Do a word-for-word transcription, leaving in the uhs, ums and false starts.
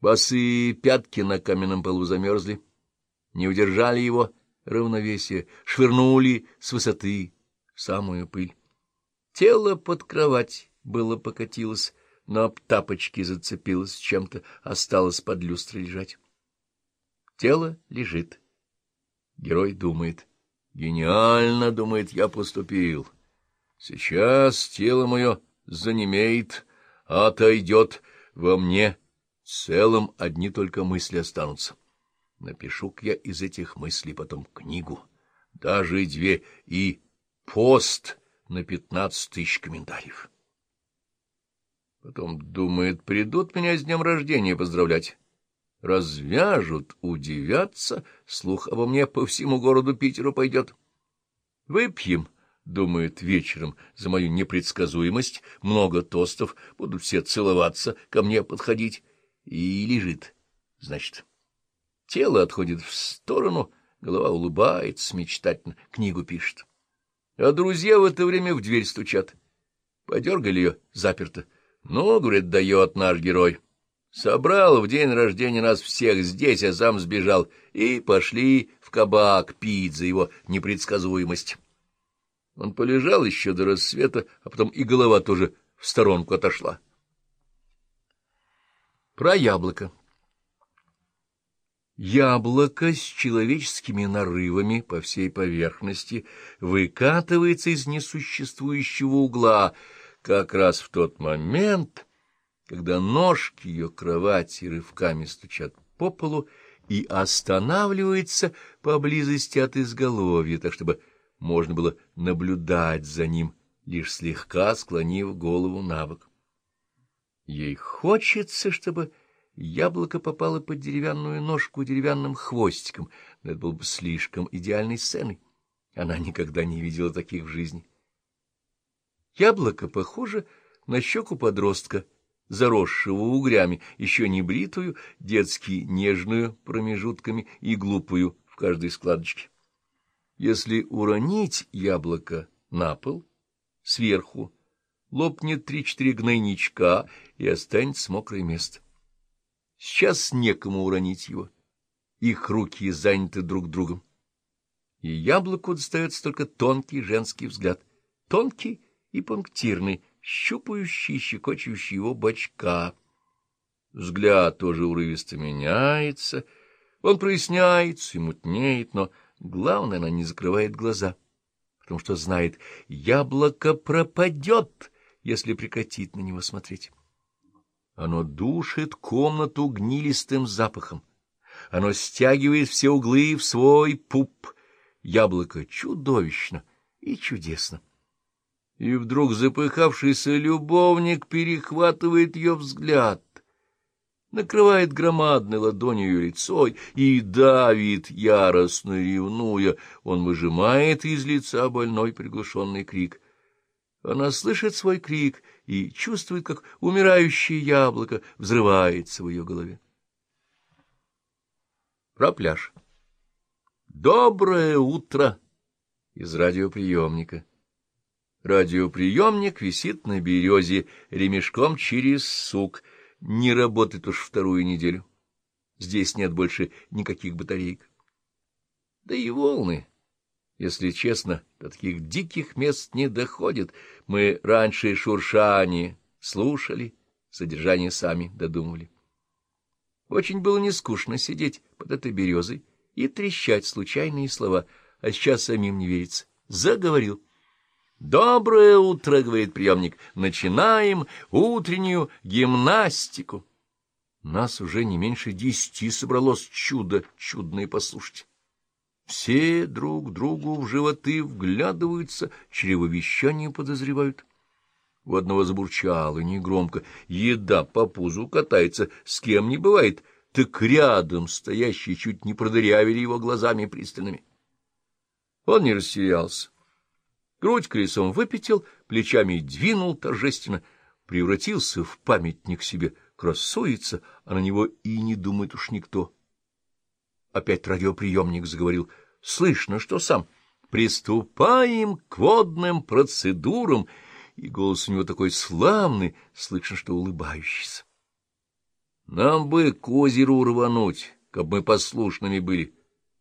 Босые пятки на каменном полу замерзли, не удержали его равновесие, швырнули с высоты в самую пыль. Тело под кровать было покатилось, но об тапочки зацепилось чем-то, осталось под люстрой лежать. Тело лежит. Герой думает. Гениально, думает, я поступил. Сейчас тело мое занемеет, отойдет. Во мне целым одни только мысли останутся. Напишу-ка я из этих мыслей потом книгу, даже две, и пост на пятнадцать тысяч комментариев. Потом думает, придут меня с днем рождения поздравлять. Развяжут, удивятся, слух обо мне по всему городу Питеру пойдет. Выпьем, думает, вечером за мою непредсказуемость, много тостов, будут все целоваться, ко мне подходить. И лежит, значит. Тело отходит в сторону, голова улыбается мечтательно, книгу пишет. А друзья в это время в дверь стучат. Подергали ее, заперто. Ну, говорит, дает наш герой. Собрал в день рождения нас всех здесь, а сам сбежал, и пошли в кабак пить за его непредсказуемость. Он полежал еще до рассвета, а потом и голова тоже в сторонку отошла. Про яблоко. Яблоко с человеческими нарывами по всей поверхности выкатывается из несуществующего угла как раз в тот момент, когда ножки ее кровати рывками стучат по полу и останавливается поблизости от изголовья, так чтобы можно было наблюдать за ним, лишь слегка склонив голову набок. Ей хочется, чтобы яблоко попало под деревянную ножку деревянным хвостиком, но это было бы слишком идеальной сценой. Она никогда не видела таких в жизни. Яблоко похоже на щеку подростка, заросшего угрями, еще не бритую, детски нежную промежутками и глупую в каждой складочке. Если уронить яблоко на пол, сверху, лопнет три-четыре гнойничка и останется мокрое место. Сейчас некому уронить его, их руки заняты друг другом. И яблоку достается только тонкий женский взгляд, тонкий и пунктирный, щупающий и щекочущий его бочка. Взгляд тоже урывисто меняется, он проясняется и мутнеет, но главное, она не закрывает глаза, потому что знает, яблоко пропадет, если прекратит на него смотреть. Оно душит комнату гнилистым запахом, оно стягивает все углы в свой пуп. Яблоко чудовищно и чудесно. И вдруг запыхавшийся любовник перехватывает ее взгляд, накрывает громадной ладонью ее лицо и давит, яростно ревнуя. Он выжимает из лица больной приглушенный крик. Она слышит свой крик и чувствует, как умирающее яблоко взрывается в ее голове. Про пляж. «Доброе утро!» из радиоприемника. Радиоприемник висит на березе ремешком через сук. Не работает уж вторую неделю. Здесь нет больше никаких батареек. Да и волны, если честно, до таких диких мест не доходят. Мы раньше шуршание слушали, содержание сами додумывали. Очень было нескучно сидеть под этой березой и трещать случайные слова, а сейчас самим не верится. Заговорил. «Доброе утро», — говорит приемник, — «начинаем утреннюю гимнастику». Нас уже не меньше десяти собралось чудо чудное послушать. Все друг другу в животы вглядываются, чревовещание подозревают. У одного забурчало негромко, еда по пузу катается, с кем не бывает, так рядом стоящие чуть не продырявили его глазами пристальными. Он не растерялся. Грудь колесом выпятил, плечами двинул торжественно, превратился в памятник себе, красуется, а на него и не думает уж никто. Опять радиоприемник заговорил. Слышно, что сам. «Приступаем к водным процедурам». И голос у него такой славный, слышно, что улыбающийся. Нам бы к озеру рвануть, как мы послушными были.